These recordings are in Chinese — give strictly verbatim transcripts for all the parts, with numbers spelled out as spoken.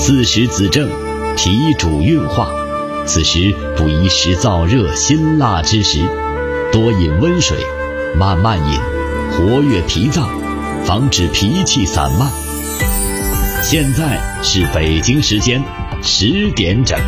自食子正，脾主运化，此时不宜食燥热辛辣之食，多饮温水，慢慢饮，活跃脾脏，防止脾气散漫。现在是北京时间十点整。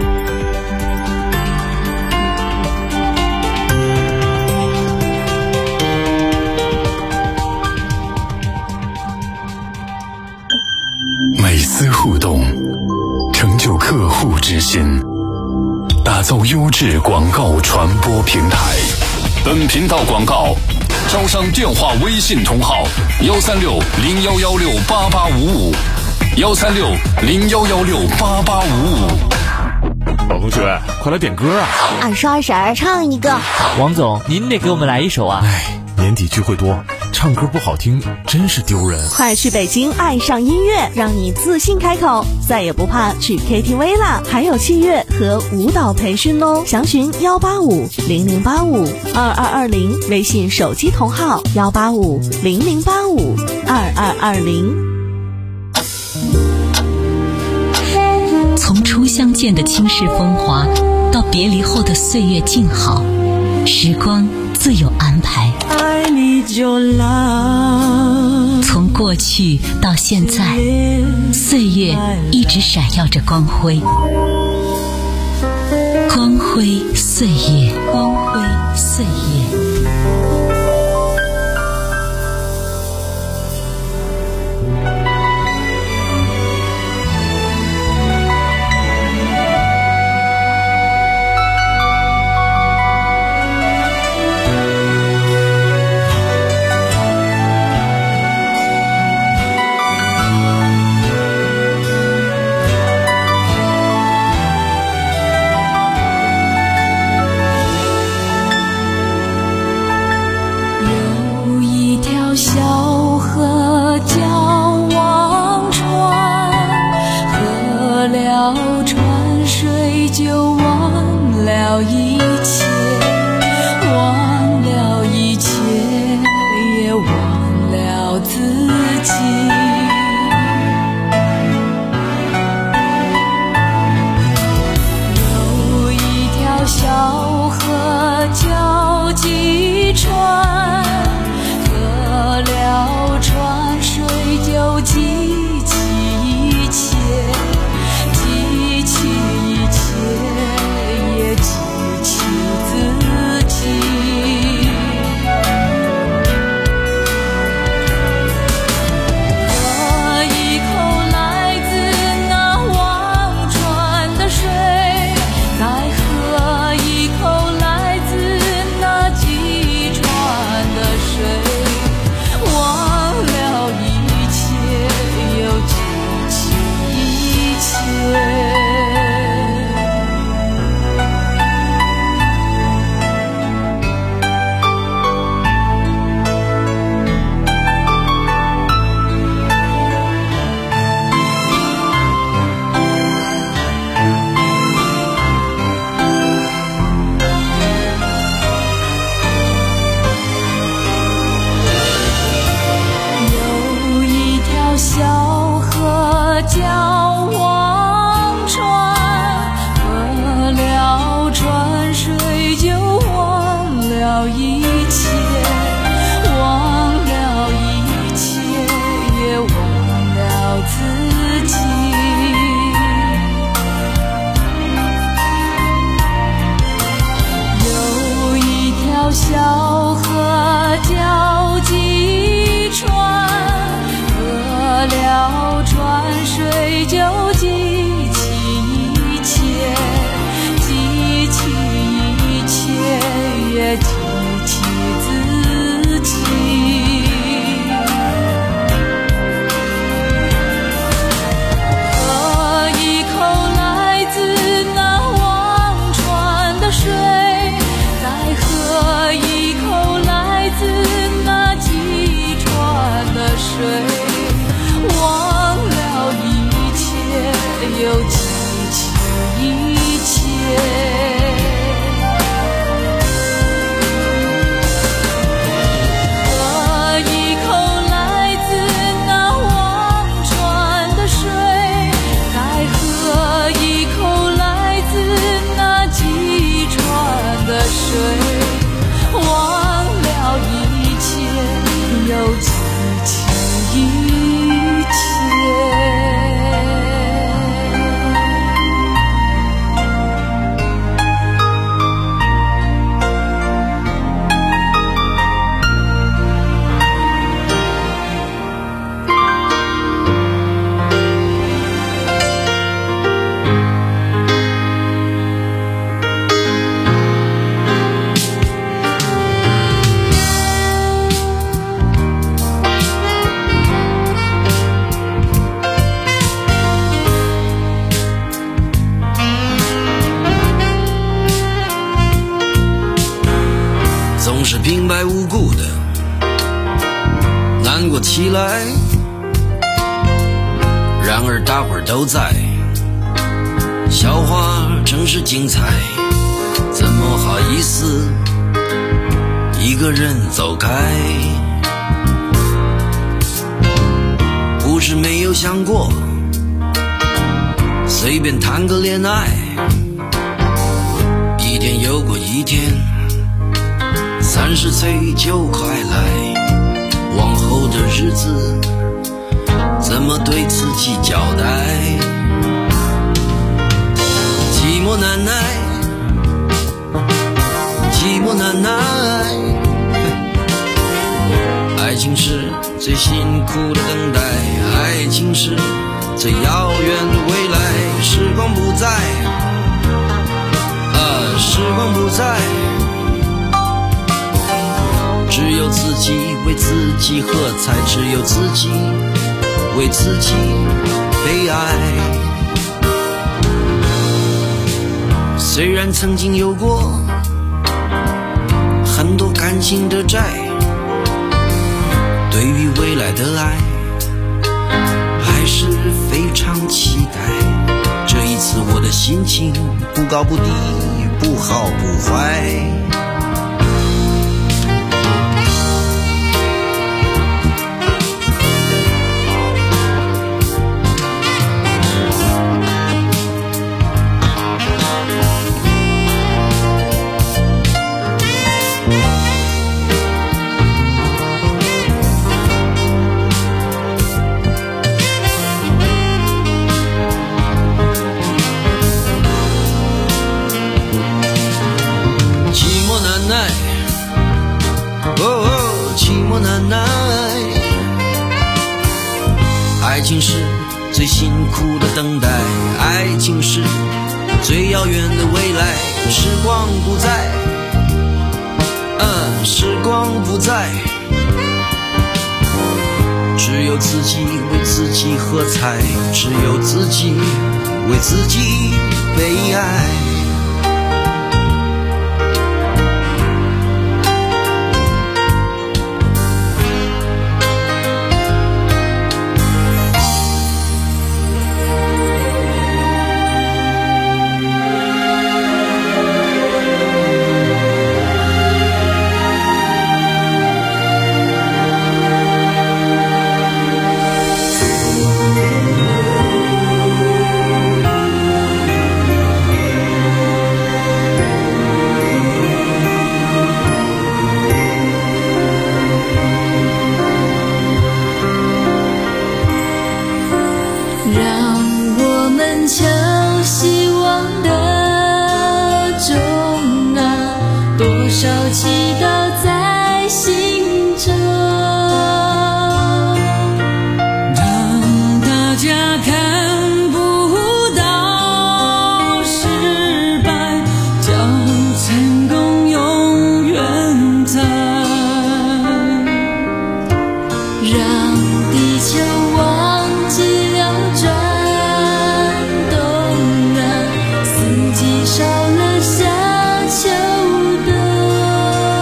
每丝互动，成就客户之心，打造优质广告传播平台。本频道广告招商电话微信同号：幺三六零幺幺六八八五五，幺三六零幺幺六八八五五。 老同学，快来点歌啊！ 二十二婶唱一个。 王总，您得给我们来一首啊！ 哎，年底聚会多，唱歌不好听真是丢人。 快去北京爱上音乐，让你自信开口，再也不怕去 K T V 啦！还有器乐和舞蹈培训哦，详询幺八五零零八五二二二零，微信手机同号幺八五零零八五二二二零。 从初相见的倾世风华，到别离后的岁月静好，时光自有安排。从过去到现在，岁月一直闪耀着光辉，光辉岁月，光辉岁月。 一切起来，然而大伙儿都在，笑话真是精彩，怎么好意思一个人走开？不是没有想过随便谈个恋爱，一天又过一天，三十岁就快来，往后的日子怎么对自己交代？寂寞难耐，寂寞难耐，爱情是最辛苦的等待，爱情是最遥远的未来。时光不在，啊，时光不在，只有自己为自己喝彩，只有自己为自己悲哀。虽然曾经有过很多感情的债，对于未来的爱还是非常期待。这一次我的心情不高不低，不好不坏。爱情是最辛苦的等待，爱情是最遥远的未来。时光不在，嗯，时光不在，只有自己为自己喝彩，只有自己为自己悲哀。 少了夏秋的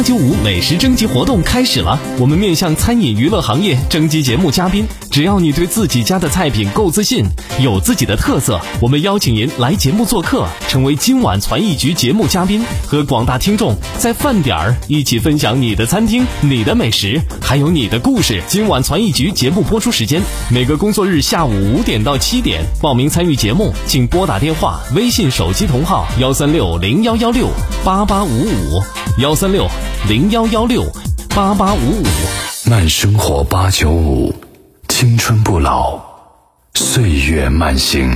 九五美食征集活动开始了，我们面向餐饮娱乐行业征集节目嘉宾，只要你对自己家的菜品够自信，有自己的特色，我们邀请您来节目做客，成为今晚传艺局节目嘉宾，和广大听众在饭点儿一起分享你的餐厅、你的美食，还有你的故事。今晚传艺局节目播出时间每个工作日下午五点到七点，报名参与节目请拨打电话、微信手机同号幺三六零幺幺六八八五五幺三六零幺幺六八八五五。 慢生活八九五，青春不老，岁月慢行。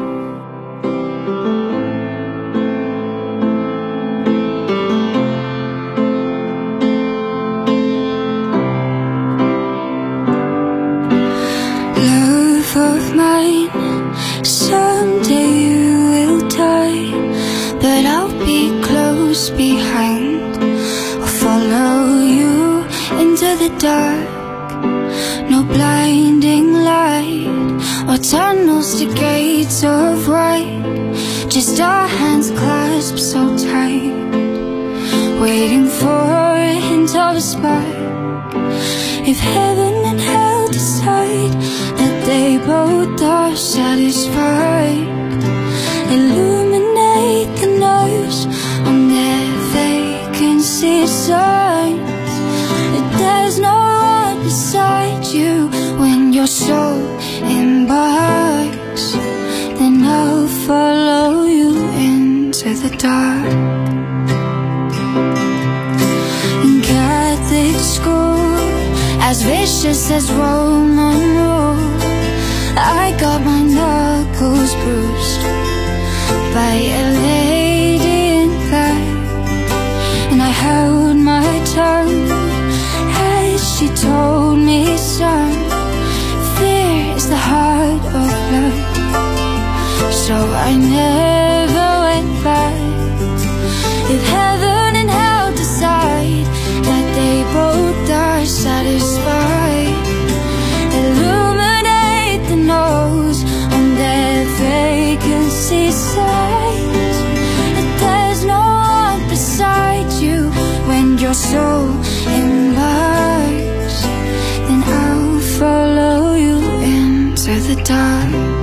Behind, I'll follow you into the dark. No blinding light or tunnels to gates of white, just our hands clasped so tight, waiting for a hint of a spark. If heaven and hell decide that they both are satisfied, illuminate the nerves on their vacancy signs. There's no one beside you when your soul embarks. Then I'll follow you into the dark. In Catholic school, as vicious as Roman rule, I got my knuckles bruised by a lady in black, and I held my tongue as she told me, son, fear is the heart of love. So I never went back. If heaven and hell decide that they both are satisfied, illuminate the nose on their vacancy signs. There's no one beside you when your soul embarks. Then I'll follow you into the dark.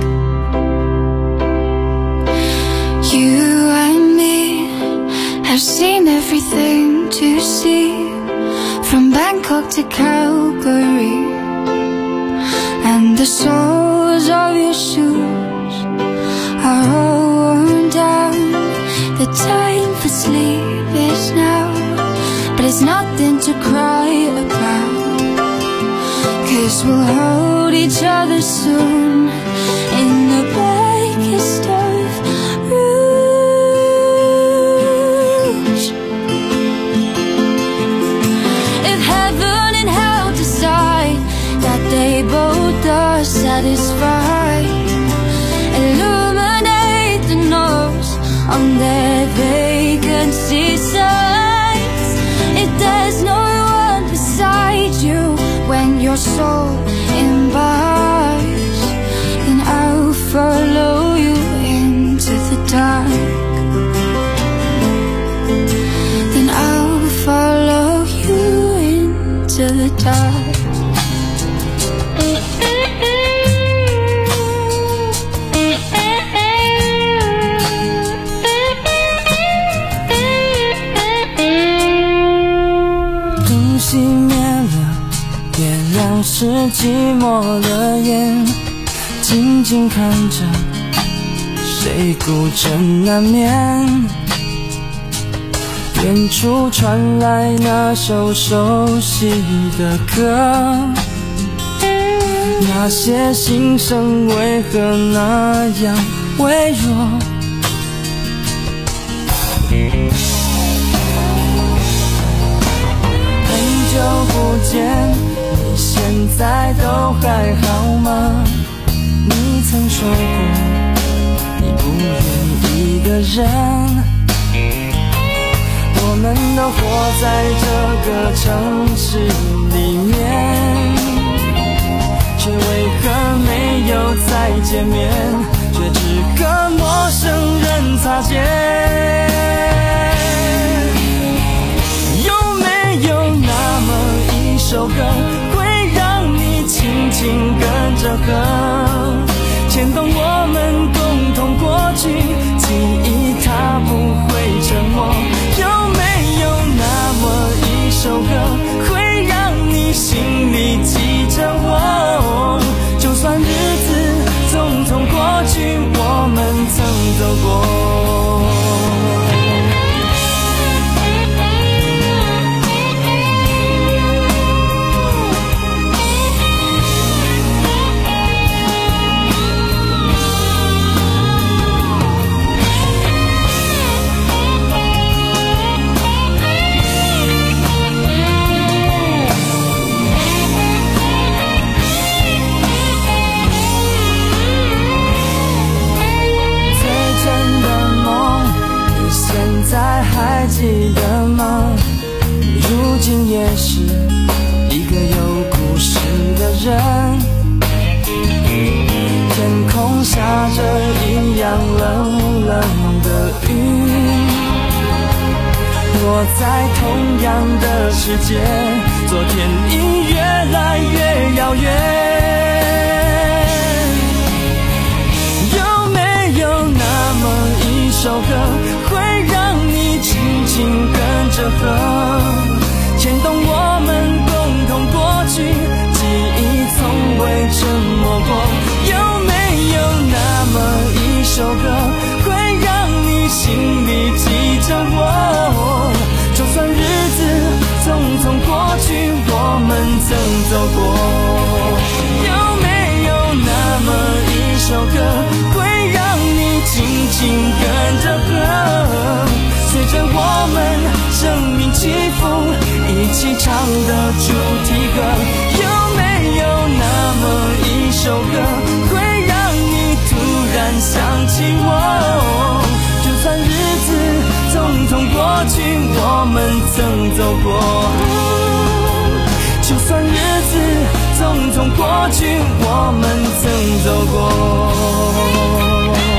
You and me have seen everything to see, from Bangkok to Calgary, and the soles of your shoes are all worn down. The time for sleep is now, but it's nothing to cry about, 'cause we'll hold each other soon in the blackest of rooms. If heaven and hell decide that they both are satisfied, illuminate the nose on their vacancy signs. If there's no one beside you when your soul embarks, then I'll follow you into the dark. Then I'll follow you into the dark.是寂寞的眼，静静看着谁孤枕难眠。远处传来那首熟悉的歌，那些心声为何那样微弱？很久不见，现在都还好吗？你曾说过你不愿一个人，我们都活在这个城市里面，却为何没有再见面，却只跟陌生人擦肩。有没在还记得吗？如今也是一个有故事的人。天空下着一样冷冷的雨，我在同样的世界，昨天已越来越遥远。有没有那么一首歌，会让你轻轻跟着和，牵动我们共同过去，记忆从未沉默过。有没有那么一首歌，会让你心里记着我，就算日子匆匆过去，我们曾走过。有没有那么一首歌，会让你轻轻跟着和，随着我们生命起伏，一起唱的主题歌。有没有那么一首歌，会让你突然想起我，就算日子匆匆过去，我们曾走过。就算日子匆匆过去，我们曾走过。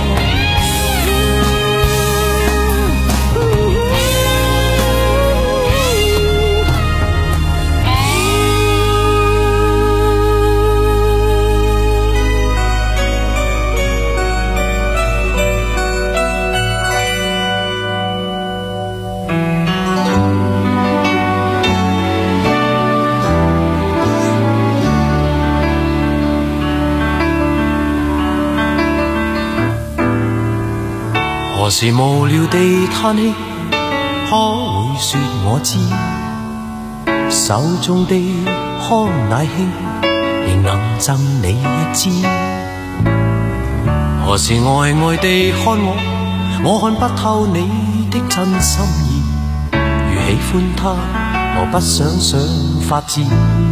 何時無聊地嘆氣，可會說我知？手中的康乃馨，仍能贈你一支。何時呆呆地看我，我看不透你的真心意。如喜歡他，何不想想法子？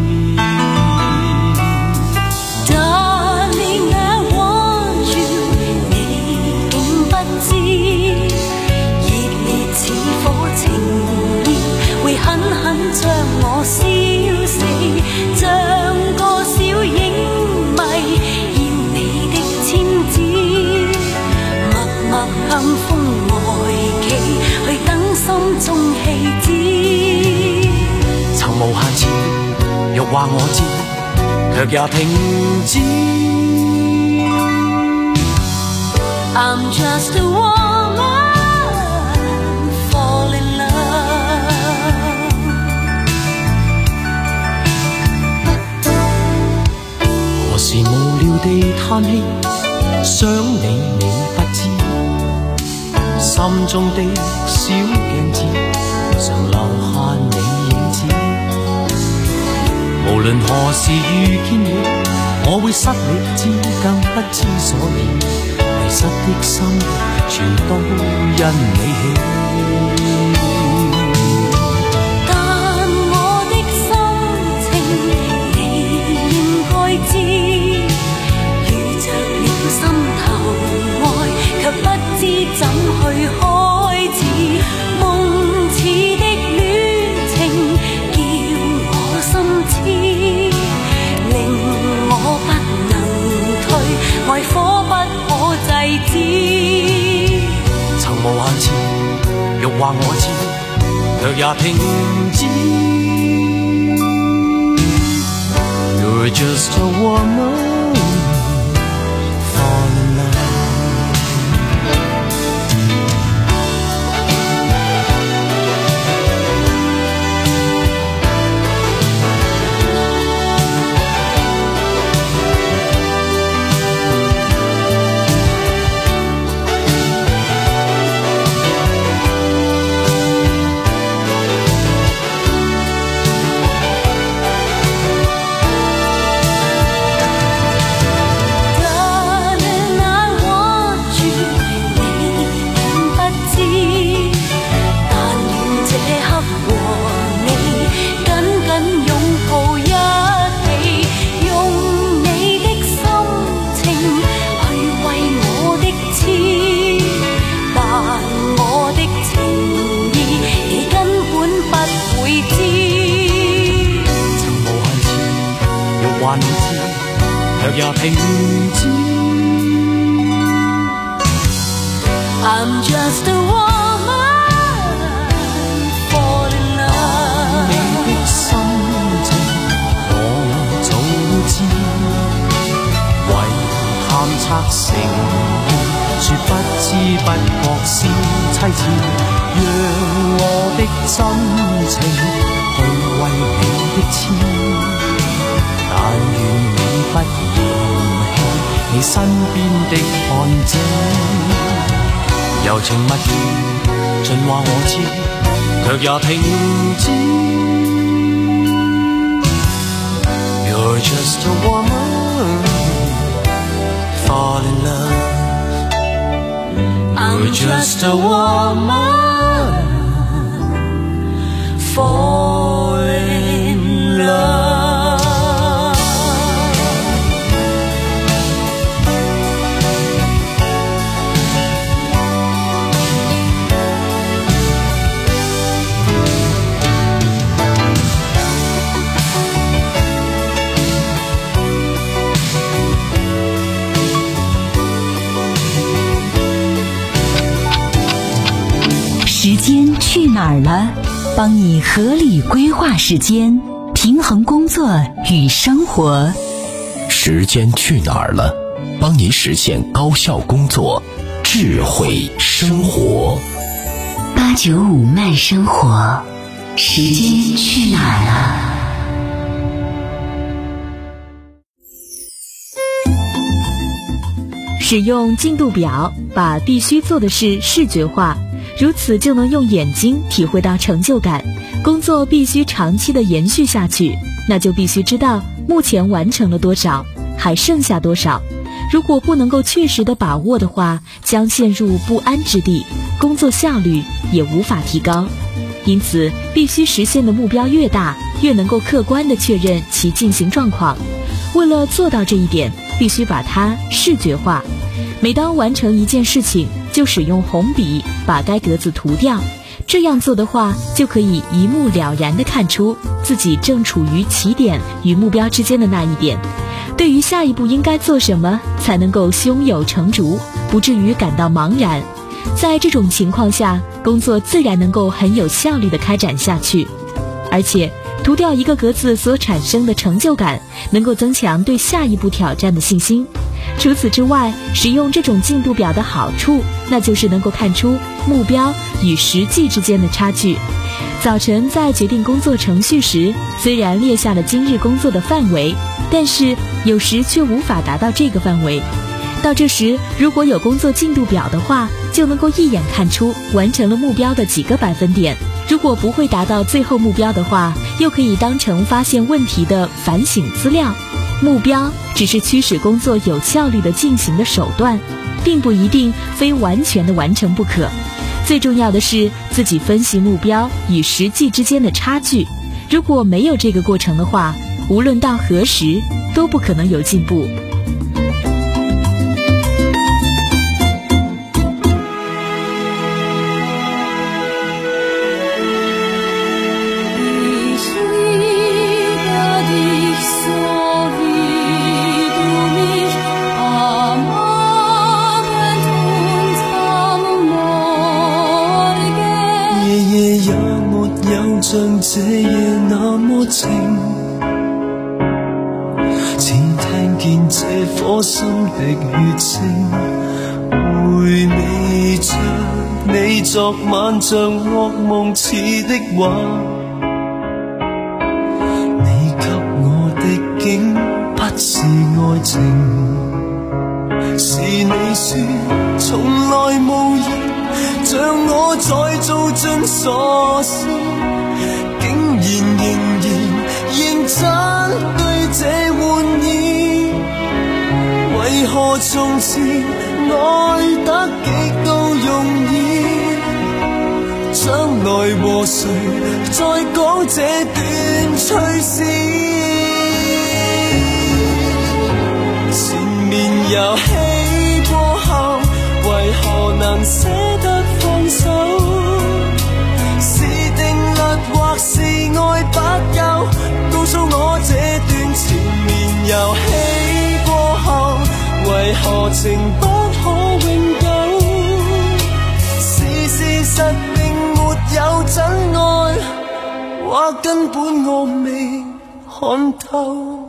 狠狠將我燒死，像個小影迷，要你的簽字，默默向風外企，去等心中氣止。曾無限次欲話我知，卻也停止。I'm just a woman。時無聊地嘆氣，想你你不知，心中的小鏡子常留下你影子。無論何時遇見你，我會失理智，更不知所以，迷失的心全都因你起。但我的心情你應該知。心頭愛，卻不知怎去開始。夢似的戀情，叫我心痴，令我不能退，愛火不可制止。曾無限次欲話我知，卻也停止。You're just a woman。 也停止。 I'm just a woman fall in love。 你的心情我早知，為探測成意，說不知不覺是妻子，讓我的真情去為你的痴，但願你不嫌棄你身邊的看姐。柔情蜜語盡話我知，卻也停止。You're just a woman fall in love。 I'm just a woman fall in love。 时间去哪儿了？帮你合理规划时间，平衡工作与生活。 时间去哪儿了？帮你实现高效工作，智慧生活。 八九五慢生活，时间去哪儿了？ 使用进度表，把必须做的事视觉化，如此就能用眼睛体会到成就感。工作必须长期的延续下去，那就必须知道目前完成了多少，还剩下多少。如果不能够确实的把握的话，将陷入不安之地，工作效率也无法提高。因此，必须实现的目标越大，越能够客观地确认其进行状况。为了做到这一点，必须把它视觉化。每当完成一件事情，就使用红笔把该格子涂掉。这样做的话，就可以一目了然地看出自己正处于起点与目标之间的那一点。对于下一步应该做什么，才能够胸有成竹，不至于感到茫然。在这种情况下，工作自然能够很有效率地开展下去。而且，涂掉一个格子所产生的成就感，能够增强对下一步挑战的信心。除此之外，使用这种进度表的好处，那就是能够看出目标与实际之间的差距。早晨在决定工作程序时，虽然列下了今日工作的范围，但是有时却无法达到这个范围。到这时，如果有工作进度表的话，就能够一眼看出完成了目标的几个百分点。如果不会达到最后目标的话，又可以当成发现问题的反省资料。目标只是驱使工作有效率的进行的手段，并不一定非完全的完成不可。最重要的是自己分析目标与实际之间的差距。如果没有这个过程的话，无论到何时都不可能有进步。 像這夜那麼靜，只聽見這顆心的血聲，回味着你昨晚像噩夢似的話，你給我的竟不是愛情，是你說從來無人像我再做盡傻事，竟然仍然認真對這玩意，為何從前愛得極度容易，將來和誰再講這段趣事，前面遊戲過後為何能捨得放手，是定律或是愛不夠，告訴我這段前面遊戲過實並沒有真愛，或根本我未看透。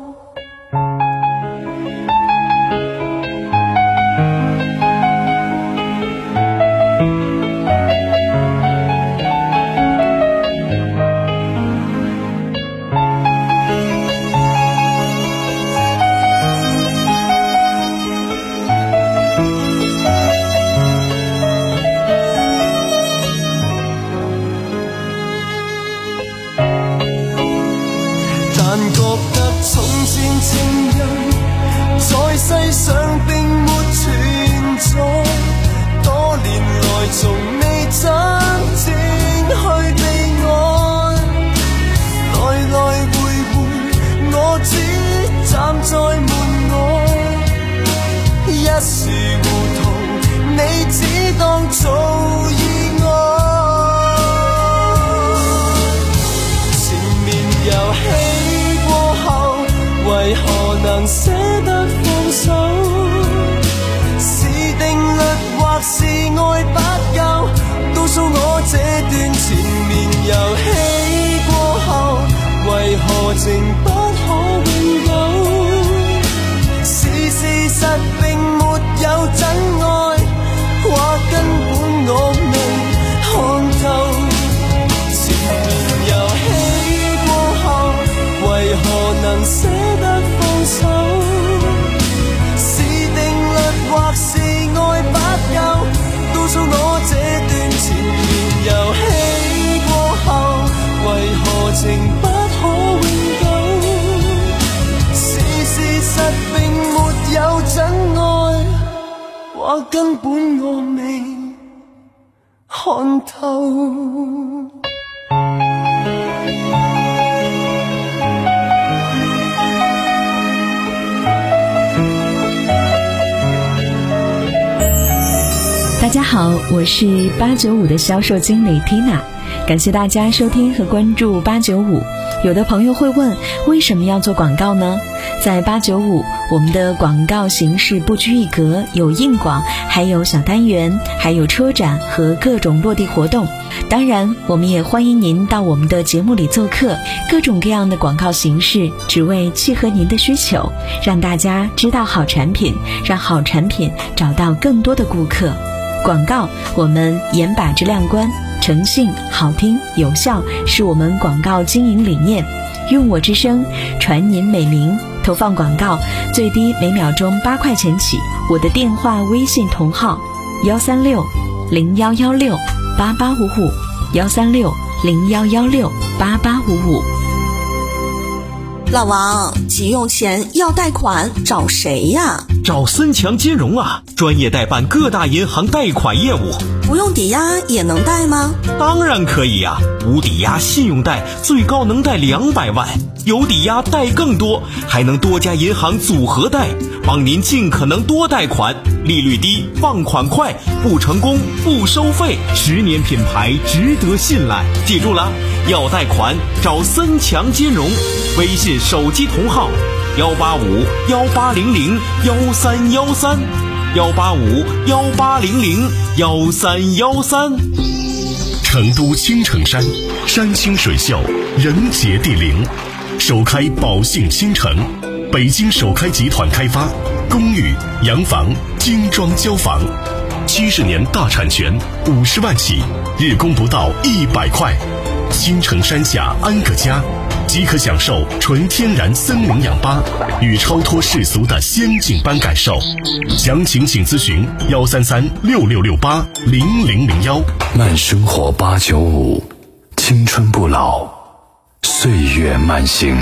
但覺得從前情人在世上並沒存在，多年來從未真正去被愛，來來回回我只站在門外，一時糊塗你只當做意外，前面遊戲為何能捨得放手？是定律或是愛不夠？告訴我這段纏綿遊戲過後，為何情不可永久？是事實並沒有真愛，或根本我未看透。纏綿遊戲過後，為何能捨得放手？是定律或是愛不夠？告訴我這段纏綿遊戲過後，為何情不可永久？是事實並沒有真愛，或根本我未看透。 大家好，我是八九五的销售经理 Tina， 感谢大家收听和关注八九五。有的朋友会问，为什么要做广告呢？在八九五，我们的广告形式不拘一格，有硬广，还有小单元，还有车展和各种落地活动。当然，我们也欢迎您到我们的节目里做客，各种各样的广告形式，只为契合您的需求，让大家知道好产品，让好产品找到更多的顾客。广告，我们严把质量关，诚信、好听、有效是我们广告经营理念。用我之声，传您美名。投放广告最低每秒钟八块钱起。我的电话、微信同号：幺三六零幺幺六八八五五，幺三六零幺幺六八八五五。 老王，急用钱要贷款找谁呀？ 找森强金融啊，专业代办各大银行贷款业务。 不用抵押也能贷吗？ 当然可以呀、啊，无抵押信用贷最高能贷两百万，有抵押贷更多，还能多家银行组合贷，帮您尽可能多贷款，利率低，放款快，不成功不收费，十年品牌值得信赖。记住了，要贷款找森强金融，微信手机同号幺八五幺八零零幺三幺三，幺八五幺八零零幺三幺三。 成都青城山，山清水秀，人杰地灵，首开宝兴新城，北京首开集团开发，公寓、洋房、精装交房，七十年大产权，五十万起，日供不到一百块。青城山下安个家，即可享受纯天然森林氧吧与超脱世俗的仙境般感受。详情请咨询幺三三六六六八零零零幺。 慢生活八九五，青春不老，岁月慢行。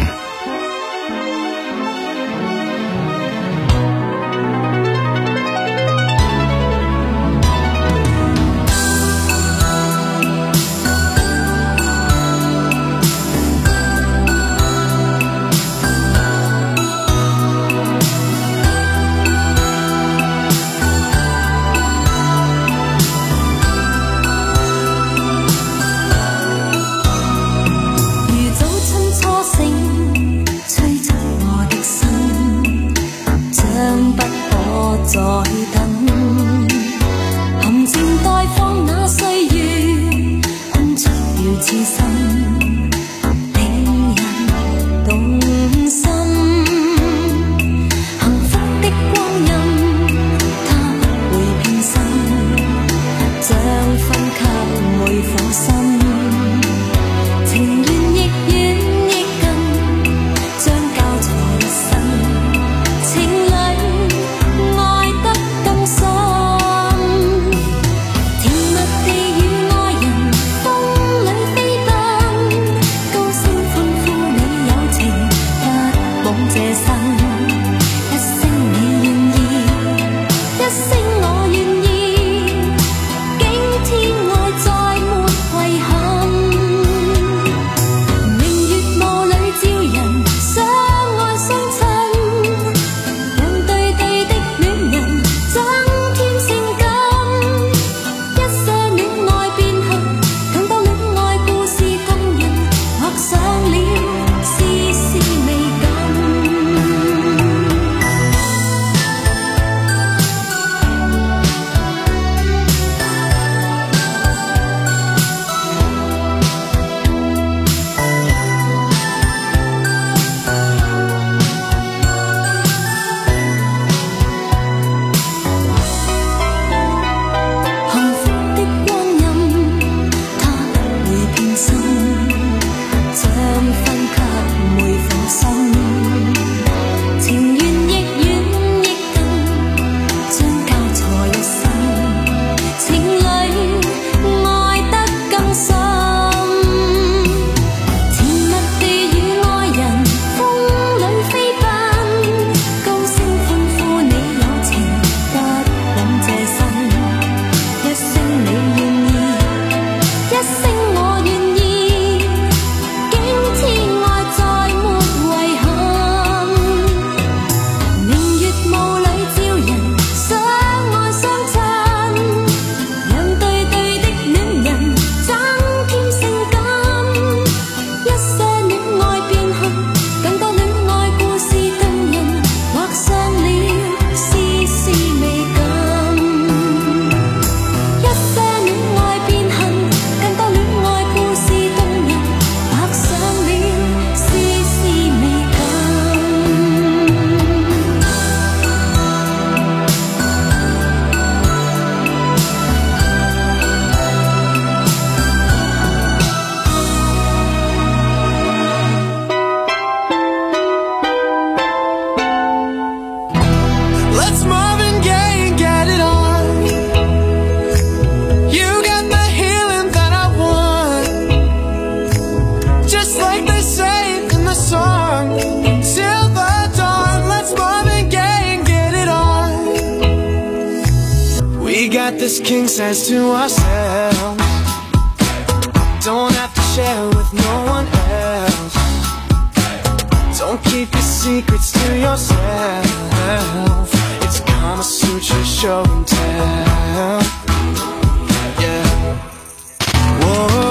this king size to ourselves. Don't have to share with no one else. Don't keep your secrets to yourself. It's Kama Sutra show and tell. Yeah. Whoa.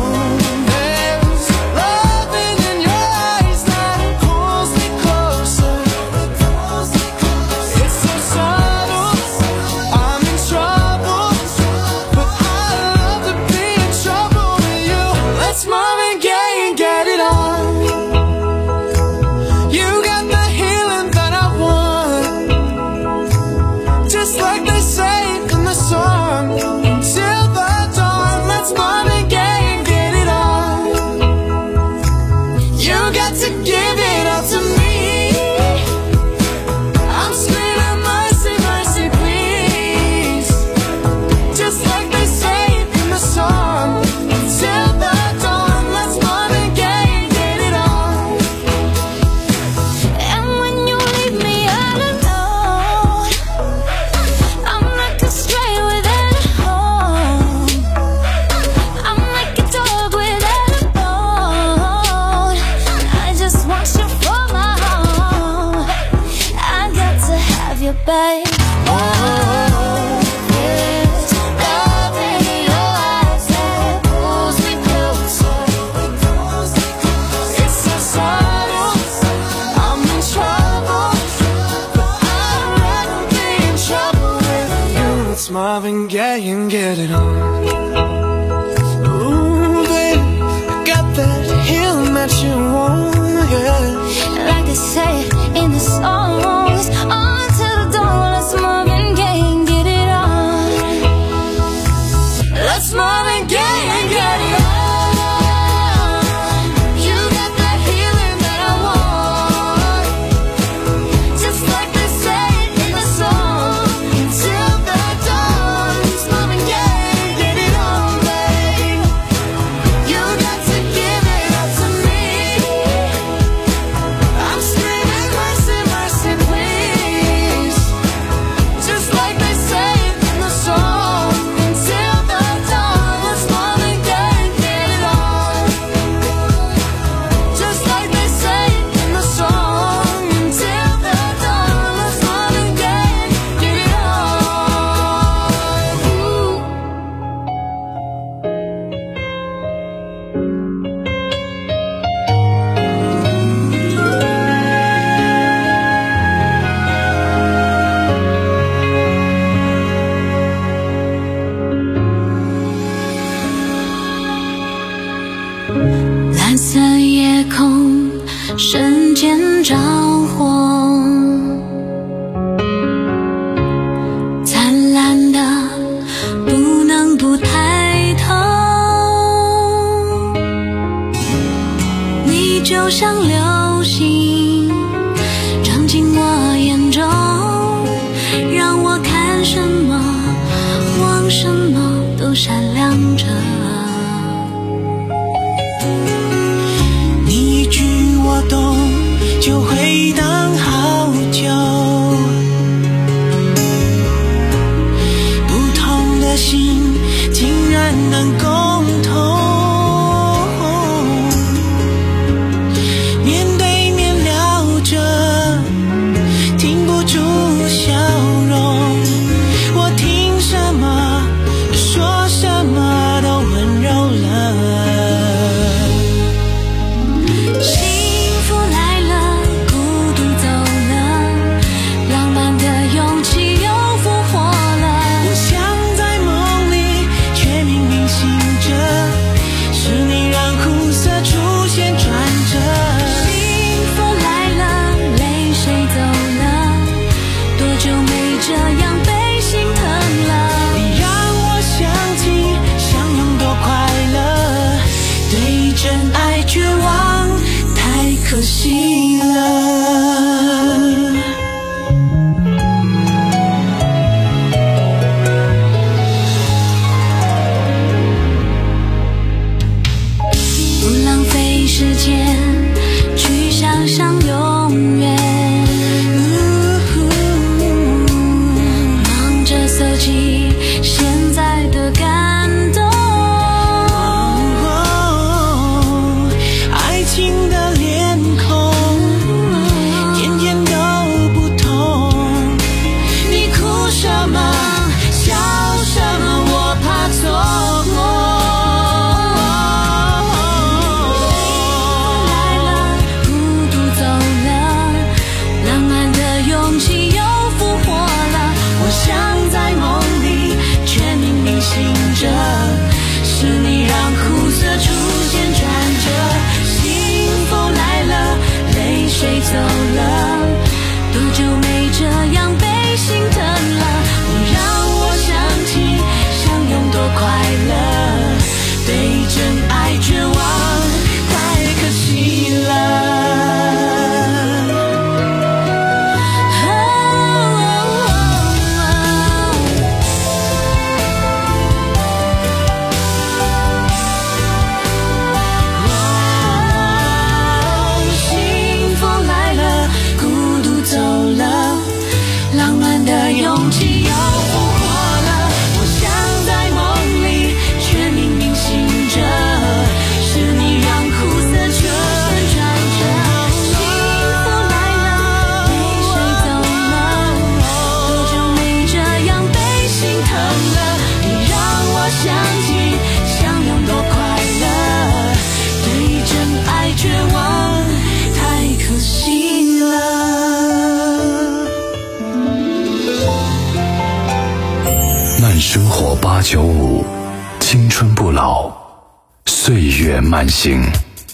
Marvin Gaye and get it on. Ooh, baby, I got that healing that you want, yeah. Like they say in the songs, on to the dawn. Let's Marvin Gaye and get it on. Let's Marvin Gaye and get it on. You got that healing that I want, just like they say in the song. Until the蓝色夜空瞬间着火，灿烂的不能不抬头。你就像流星照进我眼中，让我看什么望什么都闪亮着。 懂就回荡好久，不同的心竟然能共同面对面聊着，停不住笑容。我听什么说什么都温柔了。可惜了， 不浪费时间去想象永远，忙着搜集。 九五，青春不老，岁月慢行。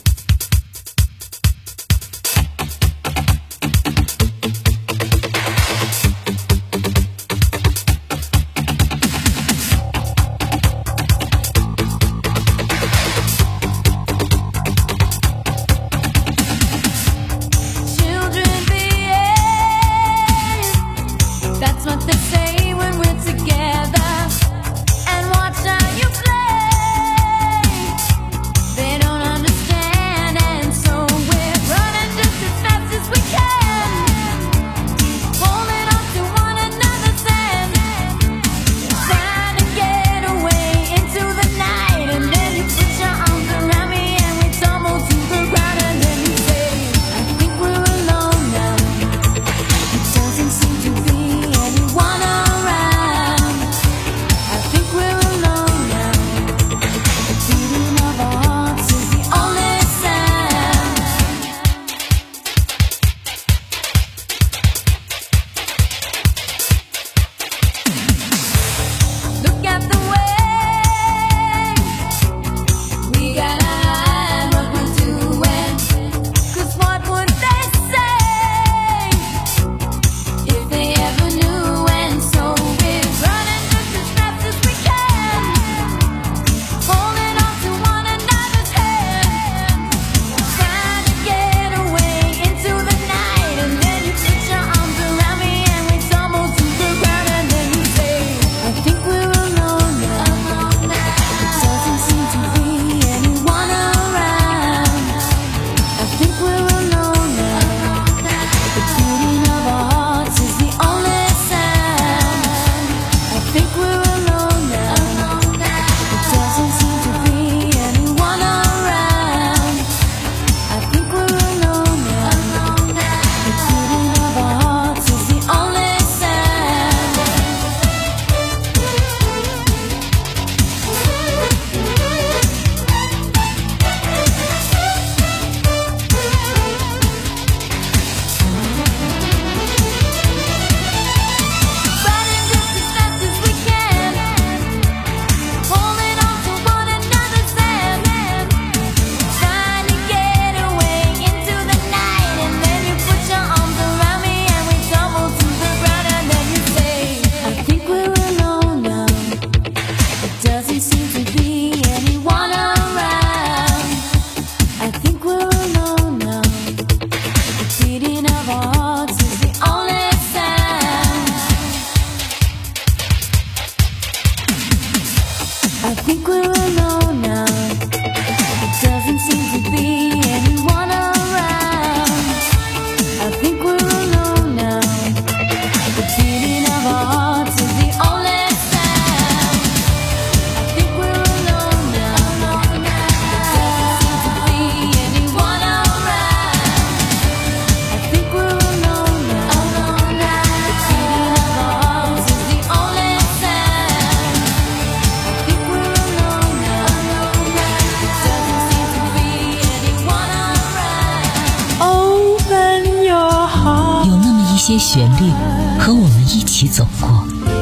些旋律和我们一起走过，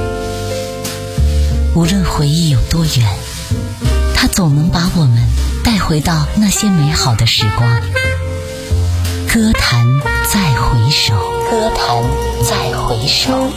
无论回忆有多远，它总能把我们带回到那些美好的时光。歌坛再回首，歌坛再回首。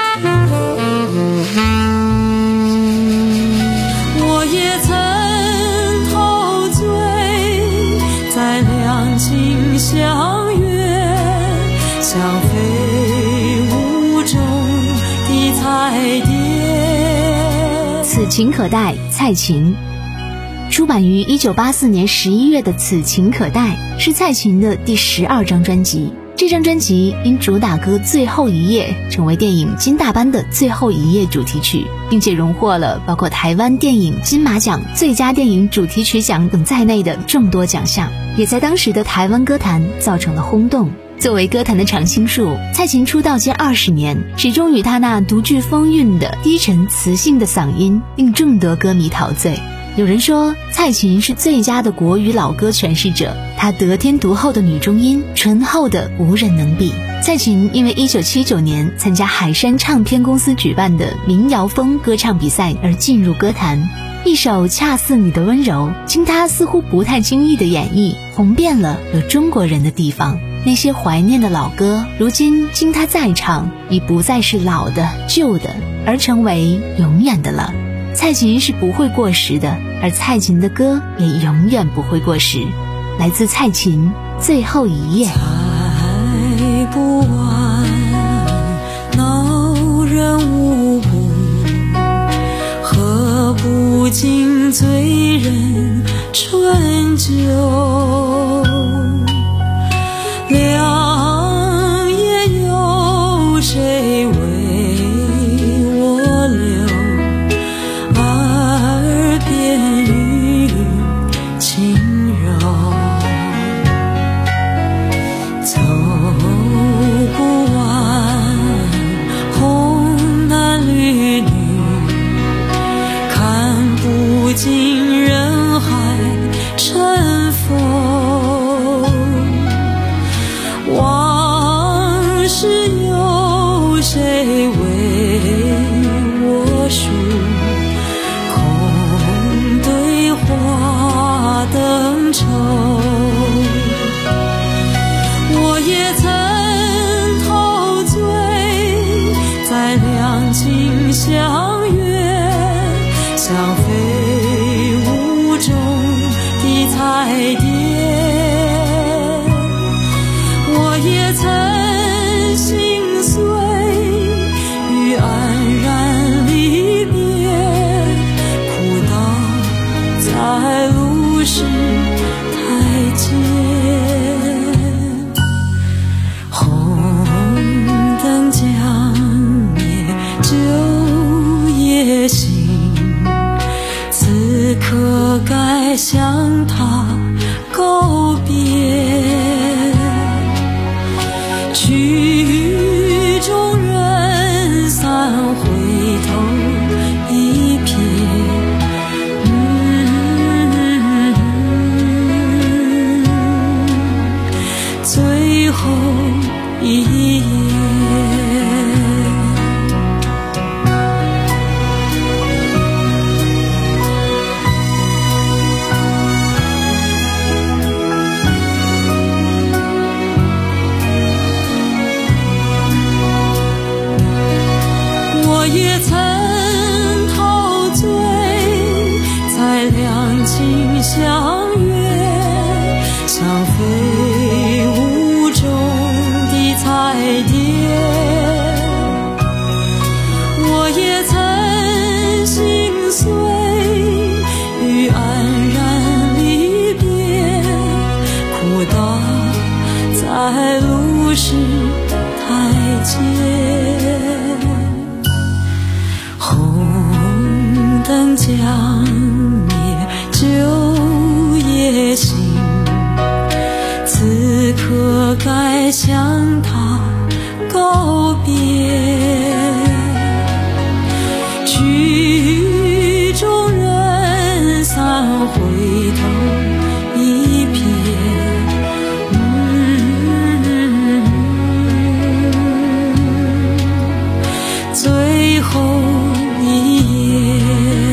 我也曾陶醉在两情相悦，像飞舞中的彩蝶。 此情可待，蔡琴。出版于一九八四年十一月的《此情可待》是蔡琴的第十二张专辑。这张专辑因主打歌《最后一页》成为电影《金大班》的最后一页主题曲，并且荣获了包括台湾电影金马奖最佳电影主题曲奖等在内的众多奖项，也在当时的台湾歌坛造成了轰动。作为歌坛的常青树，蔡琴出道近二十年，始终与她那独具风韵的低沉磁性的嗓音令众多歌迷陶醉。有人说蔡琴是最佳的国语老歌诠释者，她得天独厚的女中音醇厚的无人能比。 蔡琴因为一九七九年参加海山唱片公司举办的民谣风歌唱比赛而进入歌坛，一首《恰似你的温柔》经她似乎不太经意的演绎，红遍了有中国人的地方。那些怀念的老歌，如今经她再唱，已不再是老的旧的，而成为永远的了。蔡琴是不会过时的，而蔡琴的歌也永远不会过时。来自蔡琴《最后一夜》。 猜不完恼人无故，喝不尽醉人春酒，良夜有谁为我留，耳边语轻柔，走不完红男绿女，看不尽人海尘封，往事有谁为我述，空对话灯抽，我也曾陶醉在两情相悦，像飞舞中的彩蝶，我也曾心碎于黯然离别，哭倒在路是台阶，红灯将灭旧夜行，此刻该向他告别，曲终人散，回头一瞥，嗯，最后一夜。我也曾陶醉在两情相悦，像飞舞中的彩蝶，我也曾心碎于黯然离别，哭倒在路是台阶，红灯将灭旧夜行，此刻该向他告别，曲终人散，回头一瞥，嗯，最后一夜，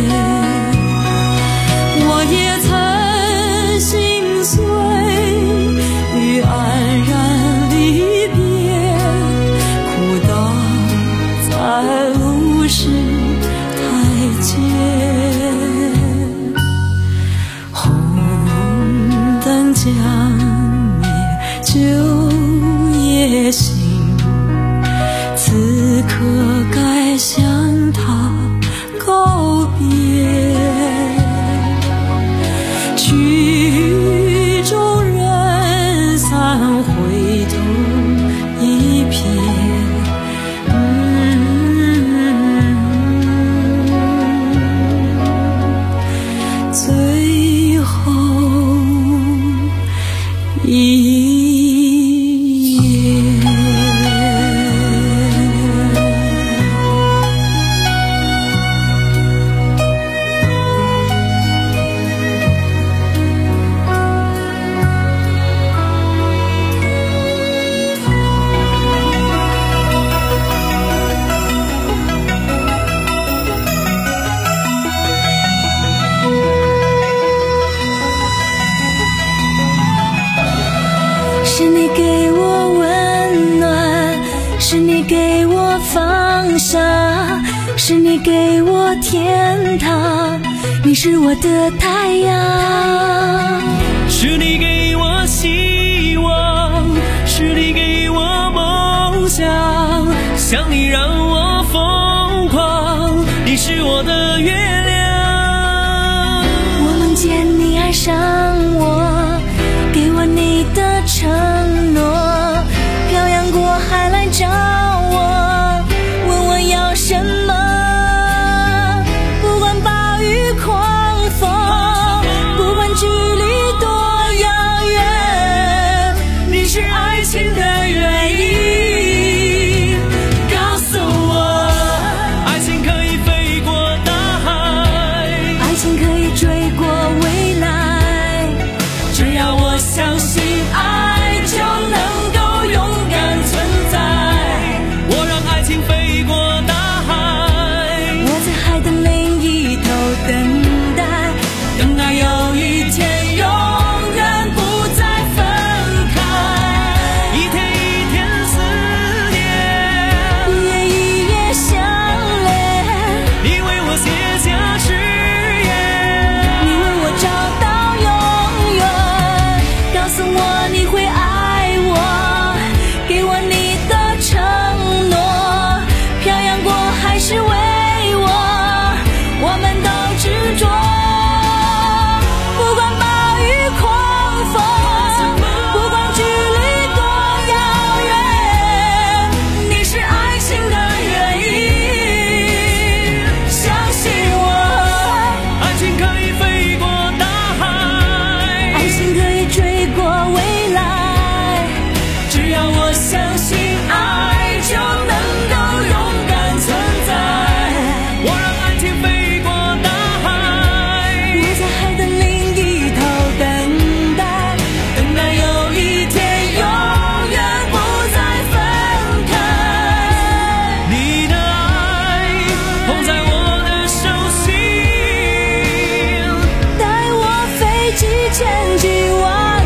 我也曾心碎于黯然离别，哭倒在路是台阶，红灯将灭旧夜行，此刻该向他告别，曲终人散，回头一瞥，嗯，最后一你给我放下，是你给我天堂，你是我的太阳。 是你给我希望，是你给我梦想，想你让我疯狂，你是我的月亮。 我梦见你爱上我，给我你的承诺，漂洋过海来找我，问我要什么，不管暴雨狂风，不管距离多遥远，你是爱情的原因。告诉我， 爱情可以飞过大海， 爱情可以追过未来，只要我相信爱就能够勇敢存在。 我让爱情飞过大海， 我在海的另一头等待，等待有一天永远不再分开。 一天一天思念， 一夜一夜相恋， 你为我写下誓言， 你为我找到永远。告诉我你会爱我，给我你的承诺，漂洋过海是为我，我们都执着。不管暴雨狂风，不管距离多遥远，你是爱情的原因。相信我， 爱情可以飞过大海， 爱情可以追过未来，只要我相信爱就能够勇敢存在。 我让爱情飞过大海， 我在海的另一头等待，等待有一天永远不再分开。 你的爱捧在我的手心， 带我飞几千几万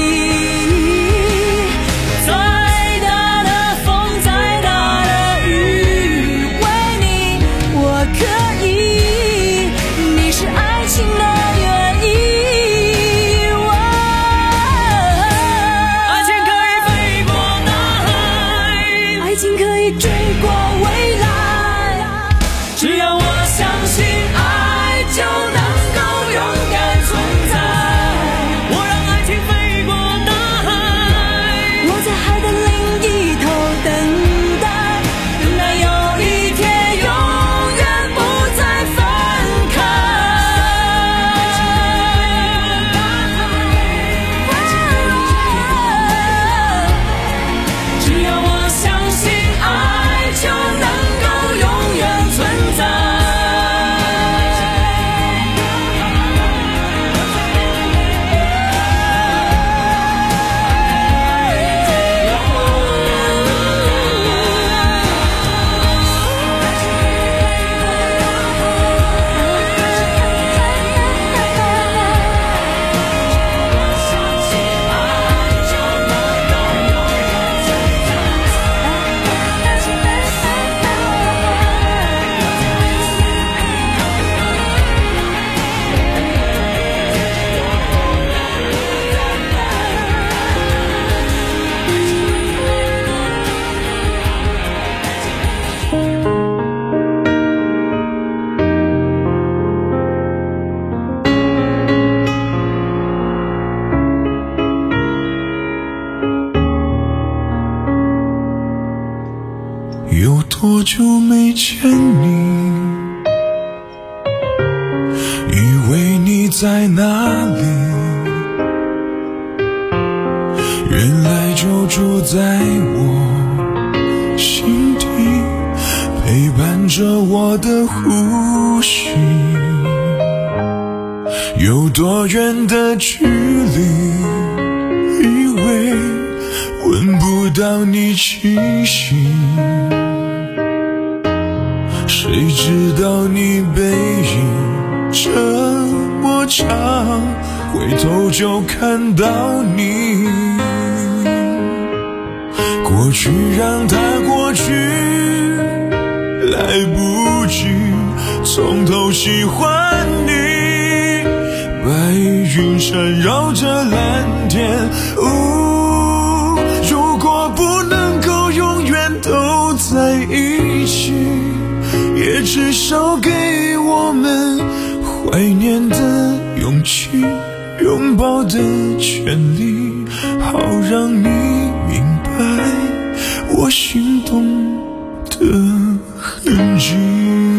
里，再大的风再大的雨，为你我可以，你是爱情的原因。哇爱情可以飞过大海， 爱情可以追过未来，只要我相信爱就能够勇敢存在。 我让爱情飞过大海， 我在海的另一头等待，等待有一天永远不再分开。只要我相信爱就能够永远存在。 有多久没见你？以为你在哪里？原来就住在我心底，陪伴着我的呼吸。有多远的距离？以为闻不到你气息，谁知道你背影这么长，回头就看到你。过过去让它过去，来不及从头喜欢你。白云缠绕着蓝天，哦，如果不能够永远都在一起，也至少给我们怀念的勇气，拥抱的权利，好让你明白我心动的痕迹。